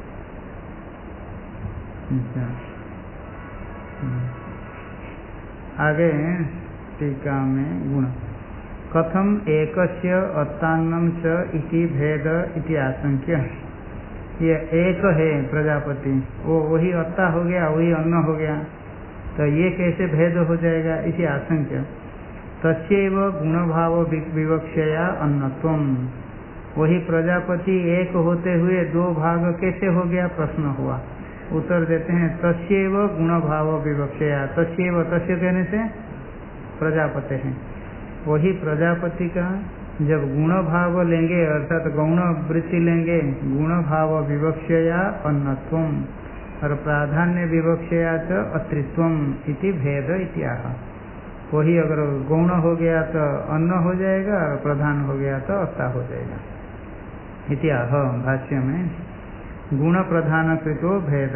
आगे टीका में गुण कथम एकस्य अत्तान्नम च इति भेद इति आशंक्य, ये एक है प्रजापति, वो वही अत्ता हो गया वही अन्न हो गया, तो ये कैसे भेद हो जाएगा? इति आशंक्य तस्यैव गुणभाव विवक्षया अन्नत्वम, वही प्रजापति एक होते हुए दो भाग कैसे हो गया प्रश्न हुआ। उत्तर देते हैं तस्यैव गुणभाव विवक्षया, तस्यैव तस्य कहने से प्रजापति हैं, वही प्रजापति का जब गुण भाव लेंगे अर्थात गौण वृत्ति लेंगे, गुण भाव विवक्षया अन्नत्वम और प्राधान्य विवक्षया च अत्रित्वम इति भेद इत्याह। वही अगर गौण हो गया तो अन्न हो जाएगा, प्रधान हो गया तो अत्ता हो जाएगा। इत्याह भाष्य में गुण प्रधान कृतो भेद,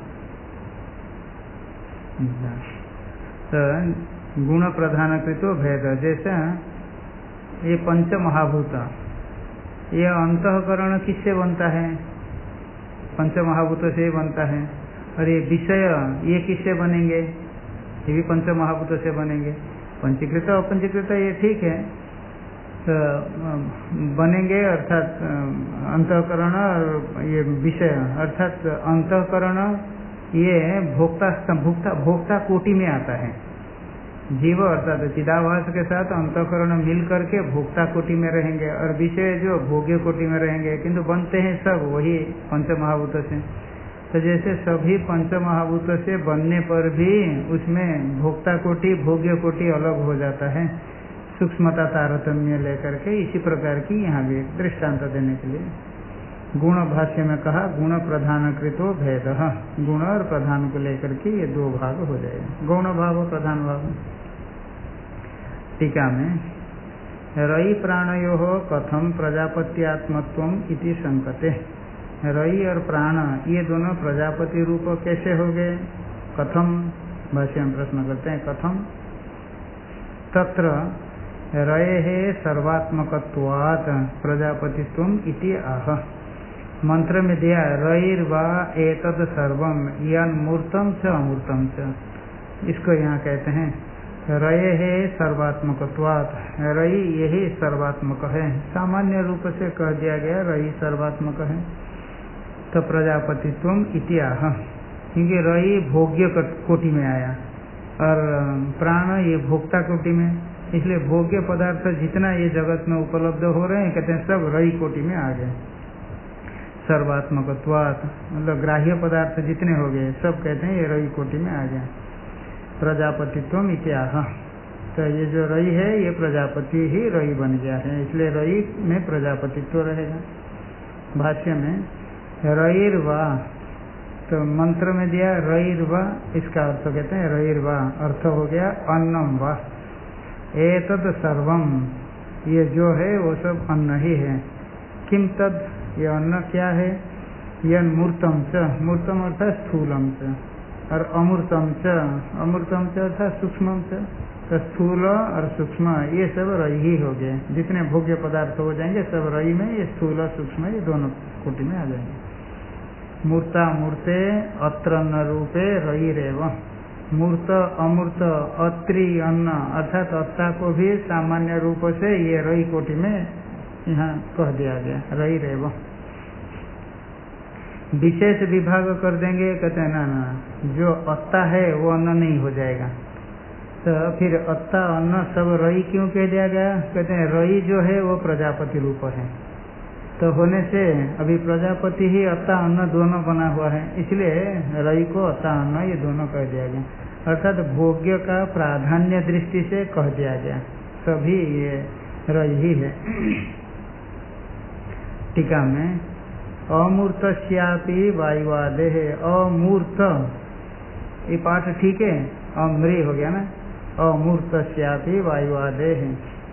तो गुण प्रधान कृतो भेद, जैसा ये पंच महाभूत, ये अंतःकरण किससे बनता है? पंच महाभूत से बनता है। और ये विषय ये किससे बनेंगे? ये भी पंच महाभूत से बनेंगे। पंचीकृत अपंचीकृत ये ठीक है, तो बनेंगे अर्थात अंतःकरण और ये विषय अर्थात अंतःकरण ये भोक्ता भोक्ता भोक्ता कोटि में आता है। जीव अर्थात चिदाभास के साथ अंतःकरण मिल करके भोक्ता कोटि में रहेंगे और विषय जो भोग्य कोटि में रहेंगे, किंतु बनते हैं सब वही पंचमहाभूत से। तो जैसे सभी पंचमहाभूत से बनने पर भी उसमें भोक्ता कोटि भोग्य कोटि अलग हो जाता है, सूक्ष्मता तारतम्य लेकर के, इसी प्रकार की यहाँ भी दृष्टांत देने के लिए गुण भाष्य में कहा गुण प्रधान कृतो भेद, गुण और प्रधान को लेकर के ये दो भाग हो जाएगा, गौण भाव प्रधान भाव। टीका में रई प्राणयो कथम प्रजापत्यात्मत्वम इति संकते, रई और प्राण ये दोनों प्रजापति रूप कैसे हो गए, कथम भाष्य में प्रश्न करते हैं कथम। तत्र रये सर्वात्मकत्वात् प्रजापतित्वम इति आह, मंत्र में दिया रईर्वा एतद सर्वम यन मूर्तम च अमूर्तम च, इसको यहाँ कहते हैं रये है सर्वात्मकत्वात्, रई यही सर्वात्मक है, सामान्य रूप से कह दिया गया रई सर्वात्मक है। तो प्रजापतित्वम इति आह, क्योंकि रई भोग्य कोटि में आया और प्राण ये भोक्ता कोटि में, इसलिए भोग्य पदार्थ जितना ये जगत में उपलब्ध हो रहे हैं कहते हैं सब रई कोटि में आ गए। सर्वात्मकत्वात् मतलब ग्राह्य पदार्थ जितने हो गए सब कहते हैं ये रई कोटि में आ गए। प्रजापतित्वम इत्याह, तो ये जो रई है ये प्रजापति ही रई बन गया है, इसलिए रई में प्रजापतित्व रहेगा। भाष्य में रईर्वा, तो मंत्र में दिया रईर्वा, इसका अर्थ कहते हैं रईर्वा अर्थ हो गया अन्नम वा, एतद सर्वम ये जो है वो सब अन्न ही है। किम तद, ये अन्न क्या है, यन मूर्तम च, मूर्तम अर्थात स्थूलम च, और अमूर्तम च, अमूर्तम च अर्थात सूक्ष्मम च, तो स्थूल और सूक्ष्म ये सब रई ही हो गए, जितने भोग्य पदार्थ हो जाएंगे सब रई में, ये स्थूल सूक्ष्म ये दोनों कोटि में आ जाएंगे। मूर्ता मूर्ते अत्र अन्न रूपे रई रेव, मूर्त अमूर्त अत्रि अन्न अर्थात अत्ता को भी सामान्य रूप से ये रई कोटि में यहाँ कह दिया गया रई रेव। विशेष विभाग कर देंगे कहते हैं ना ना जो अत्ता है वो अन्न नहीं हो जाएगा, तो फिर अत्ता अन्न सब रई क्यों कह दिया गया, कहते हैं रई जो है वो प्रजापति रूप है, तो होने से अभी प्रजापति ही अत्ता अन्न दोनों बना हुआ है, इसलिए रई को अत्ता अन्न ये दोनों कह दिया गया, अर्थात भोग्य का प्राधान्य दृष्टि से कह दिया गया, सभी ये रई ही है। टीका में अमूर्तस्यापि वायुवादे है, अमूर्त ये पाठ ठीक है, अमृ हो गया ना, अमूर्तस्यापि वायुवादे है,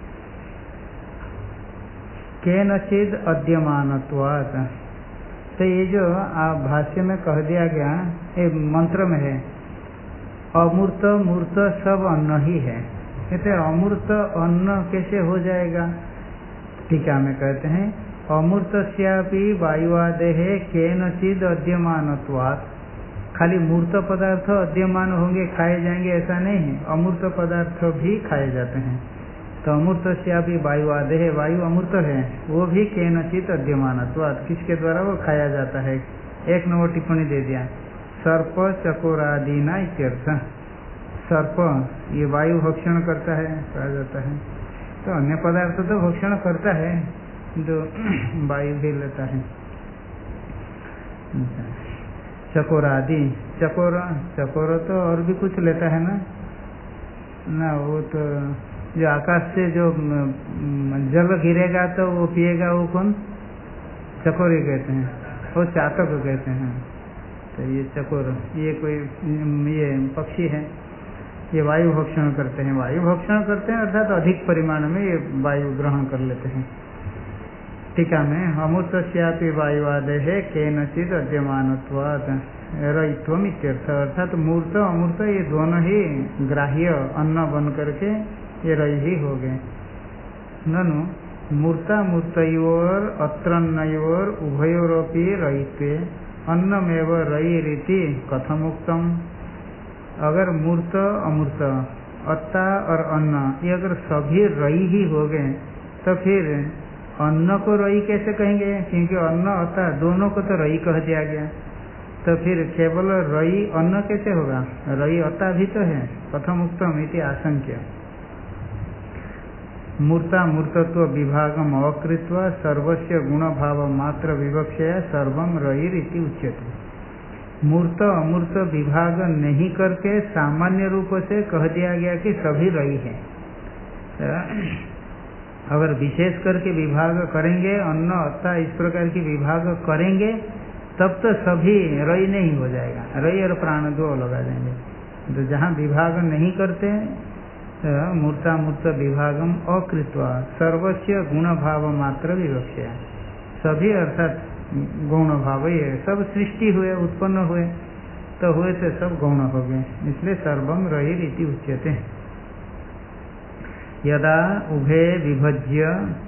केनचिद अद्यमानत्वात्, तो ये जो आप भाष्य में कह दिया गया ये मंत्र में है, अमूर्त मूर्त सब अन्न ही है, कहते अमूर्त अन्न कैसे हो जाएगा, टीका में कहते हैं अमूर्तस्यापि वायुवादेः केनचिद अद्यमानत्वात्, खाली मूर्त पदार्थ अद्यमान होंगे खाए जाएंगे ऐसा नहीं है, अमूर्त पदार्थ भी खाए जाते हैं। तो अमूर्तस्यापि वायुवादेः, वायु अमूर्त है वो भी केनचिद अद्यमानत्वात्, किसके द्वारा वो खाया जाता है। एक नंबर टिप्पणी दे दिया सर्प चकोरादीना इत्यर्थ, सर्प ये वायु भक्षण करता है कहा जाता है, तो अन्य पदार्थ तो भक्षण करता है जो वायु भी लेता है। चकोर आदि, चकोर चकोर तो और भी कुछ लेता है ना ना वो तो जो आकाश से जो जल गिरेगा तो वो पिएगा, वो कौन, चकोर कहते हैं, वो चातक कहते हैं। तो ये चकोर ये कोई ये पक्षी है, ये वायु भक्षण करते हैं, वायु भक्षण करते हैं अर्थात अधिक परिमाण में ये वायु ग्रहण कर लेते हैं। टीका में अमूर्तस्यापि वायुवादेः केनचिद अद्यमानत्वात् रयित्वम इत्यर्थ, अर्थात मूर्त अमूर्त ये दोनों ही ग्राह्य अन्न बन करके ये रई ही हो गए। ननु मूर्ता मूर्तयोर अत्रन्नयोर उभयोरपि रयित्वे अन्नमेव रयिरिति कथम उक्तम, अगर मूर्त अमूर्त अत्ता और अन्न ये अगर सभी रई ही हो गए तो फिर अन्न को रई कैसे कहेंगे, क्योंकि अन्न अत्ता दोनों को तो रई कह दिया गया, तो फिर केवल रई अन्न कैसे होगा? रई अता भी तो है। कथम उक्तम इति आशंक्य। मूर्ता मूर्तत्व विभागम अकृत्वा सर्वस्य गुण भाव मात्र विवक्षया सर्वम रईरिति उच्यते। मूर्त अमूर्त विभाग नहीं करके सामान्य रूप से कह दिया गया कि सभी रई है। अगर विशेष करके विभाग करेंगे, अन्न अत्ता इस प्रकार की विभाग करेंगे, तब तो सभी रई नहीं हो जाएगा। रई और प्राण दो लगा देंगे। तो जहाँ विभाग नहीं करते मूर्ता मूर्त विभागम अकृत्वा सर्वस्य गुण भाव मात्र विवक्षा। सभी अर्थात गौण भाव ही है। सब सृष्टि हुए, उत्पन्न हुए, तो हुए तो सब गौण हो गए, इसलिए सर्वम रहिरिति उच्यते। यदा उभे विभज्य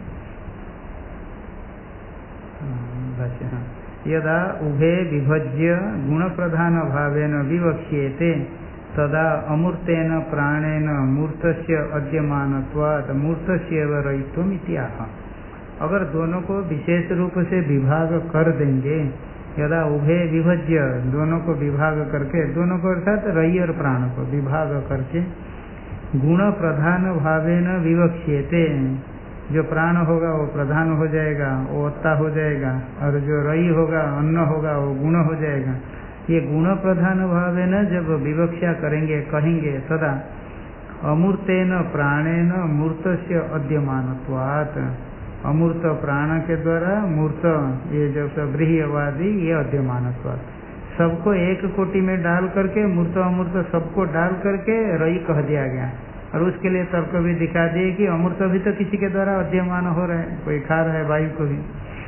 यदा उभे विभज्य गुण प्रधान भावेन विवक्ष्येते तदा अमूर्तेन प्राणेन मूर्तस्य अद्यमानत्वात् मूर्तस्यैव रयित्वम् इति आह। अगर दोनों को विशेष रूप से विभाग कर देंगे, यदा उभे विभज्य दोनों को विभाग करके, दोनों को अर्थात रई और प्राण को विभाग करके गुण प्रधान भावेन विवक्ष्येते, जो प्राण होगा वो प्रधान हो जाएगा, वो अत्ता हो जाएगा, और जो रई होगा अन्न होगा वो गुण हो जाएगा। ये गुण प्रधान भावेन जब विवक्षा करेंगे, कहेंगे, तदा अमूर्तेन प्राणेन मूर्तस्य अद्यमानत्वात्, अमूर्त प्राण के द्वारा मूर्त ये जो सब ब्रीह्यवादी ये अद्यमानत्वात्, सबको एक कोटि में डाल करके मूर्त अमूर्त सबको डाल करके रई कह दिया गया। और उसके लिए तर्क भी दिखा दिए कि अमूर्त भी तो किसी के द्वारा अद्यमान हो रहे हैं, कोई खा रहा है वायु को भी।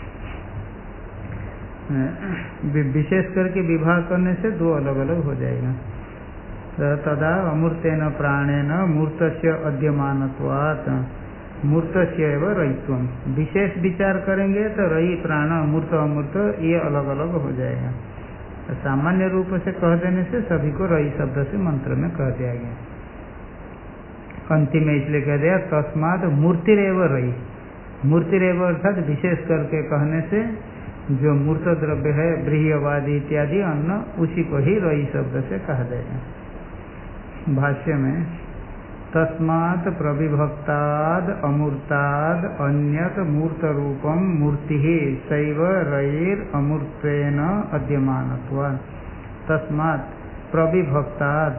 विशेष करके विभाग करने से दो अलग अलग हो जाएगा। तदा अमूर्तेन प्राणेन मूर्तस्य अद्यमानत्वात् मूर्तस्य एव रयित्वम्। विशेष विचार करेंगे तो रई प्राण मूर्त अमूर्त ये अलग अलग हो जाएगा। तो सामान्य रूप से कह देने से सभी को रई शब्द से मंत्र में कह दिया गया। अंतिम में इसलिए कह दिया तस्मात् मूर्तिरेव रई। मूर्तिरेव अर्थात विशेष करके कहने से जो मूर्त द्रव्य है ब्रीह्यवादी इत्यादि अन्न, उसी को ही रई शब्द से कहा जाएगा। भाष्य में तस्मात् प्रविभक्ताद् अमूर्ताद् अन्यत् मूर्त रूपम मूर्ति सैव रयिर अमूर्तेन अद्यमानत्वात्। तस्मात् प्रविभक्ताद्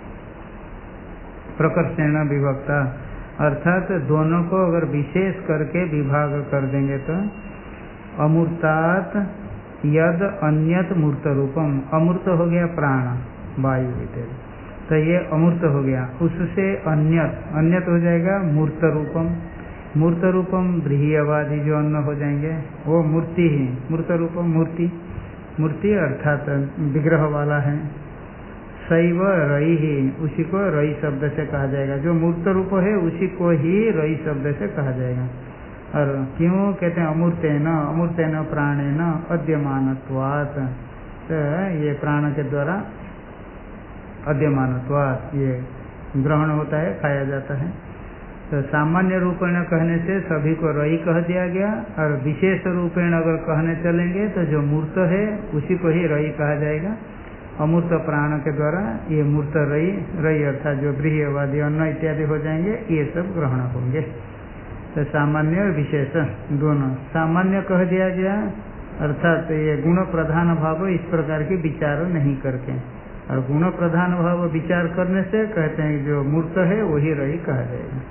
प्रकर्षेण विभक्ता, अर्थात दोनों को अगर विशेष करके विभाग कर देंगे तो अमूर्तात् यद अन्यत मूर्त रूपम, अमूर्त हो गया प्राण वायु इत्यादि, तो ये अमूर्त हो गया, उससे अन्यत अन्यत हो जाएगा मूर्त रूपम। मूर्त रूपम ब्रीह्यवादी जो अन्न हो जाएंगे वो मूर्ति ही, मूर्त रूपम मूर्ति, मूर्ति अर्थात विग्रह वाला है। शैव रई ही, उसी को रई शब्द से कहा जाएगा। जो मूर्त रूप है उसी को ही रई शब्द से कहा जाएगा। और क्यों कहते हैं अमूर्तेन, अमूर्तेन प्राणेन अद्यमानत्वात्, तो ये प्राण के द्वारा अद्यमानत्वात् ये ग्रहण होता है, खाया जाता है। तो सामान्य रूपेण कहने से सभी को रई कह दिया गया, और विशेष रूपेण अगर कहने चलेंगे तो जो मूर्त है उसी को ही रई कहा जाएगा। अमूर्त प्राण के द्वारा ये मूर्त रई, रई अर्थात जो ब्रीह्यवादी अन्न इत्यादि हो जाएंगे, ये सब ग्रहण होंगे। तो सामान्य और विशेष दोनों। सामान्य कह दिया गया अर्थात ये गुण प्रधान भाव इस प्रकार के विचार नहीं करके, और गुण प्रधान भाव विचार करने से कहते हैं जो मूर्त है वही रई कहा जाएगा।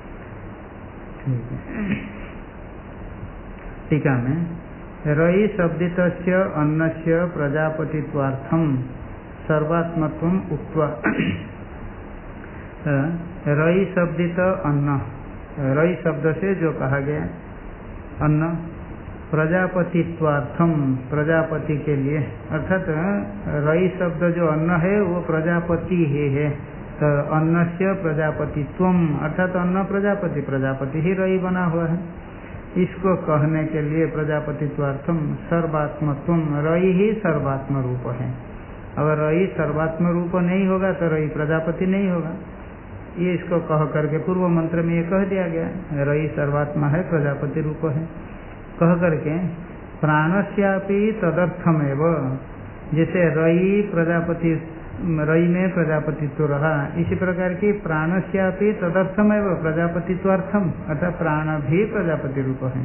ठीक है, टीका में रई शब्दितस्य अन्नस्य प्रजापतित्वार्थम सर्वात्मत्वम उक्त्वा, रई शब्दित अन्न, रई शब्द से जो कहा गया अन्न प्रजापतित्वार्थम, प्रजापति के लिए, अर्थात रई शब्द जो अन्न है वो प्रजापति ही है। तो अन्नस्य प्रजापतित्वम अर्थात अन्न प्रजापति, प्रजापति ही रई बना हुआ है। इसको कहने के लिए प्रजापतित्वार्थम सर्वात्मत्वम, रई ही सर्वात्म रूप है। अगर रई सर्वात्म रूप नहीं होगा तो रई प्रजापति नहीं होगा। ये इसको कह करके पूर्व मंत्र में ये कह दिया गया, रई सर्वात्मा है, प्रजापति रूप है। कह करके प्राणस्यापि तदर्थमेव, जैसे रई प्रजापति, रई में प्रजापतित्व रहा, इसी प्रकार की प्राणस्यापि तदर्थम एवं प्रजापतित्वार्थम, अर्थात प्राण भी प्रजापति रूप है।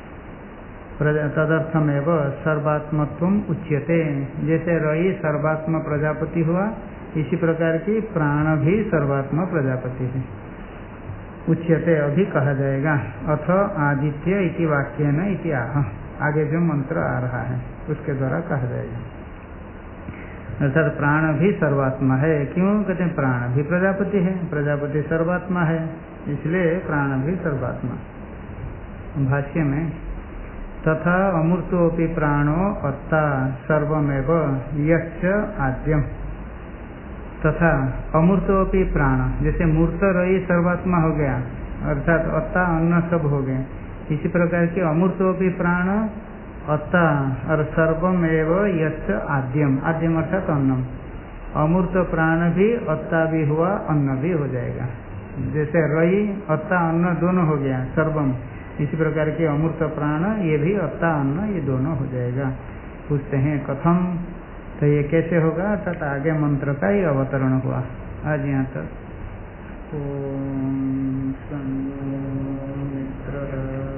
तदर्थम एवं सर्वात्मत्व उच्यते, जैसे रई सर्वात्म प्रजापति हुआ, इसी प्रकार की प्राण भी सर्वात्म प्रजापति है। उच्यते अभी कहा जाएगा। अथ आदित्य इति वाक्येन इति आह, आगे जो मंत्र आ रहा है उसके द्वारा कहा जाएगा। अर्थात प्राण भी सर्वात्मा है। क्यों कहते हैं? प्राण भी प्रजापति है, प्रजापति सर्वात्मा है, इसलिए प्राण भी सर्वात्मा। भाष्य में तथा अमूर्तोपि प्राणो अत्ता सर्वमेव यश्च आद्यम, तथा अमूर्तोपि प्राण, जैसे मूर्त रही सर्वात्मा हो गया, अर्थात अत्ता अन्न सब हो गए, इसी प्रकार के अमूर्तोपि प्राण अत्ता और सर्वमेव यश्च आद्यम, आद्यम अर्थात अन्नम, अमूर्त प्राण भी अत्ता भी हुआ, अन्न भी हो जाएगा। जैसे रई अत्ता अन्न दोनों हो गया सर्वम, इसी प्रकार के अमूर्त प्राण ये भी अत्ता अन्न ये दोनों हो जाएगा। पूछते हैं कथम, तो ये कैसे होगा? अर्थात आगे मंत्र का ही अवतरण हुआ। आज यहाँ तक। ओम मित्र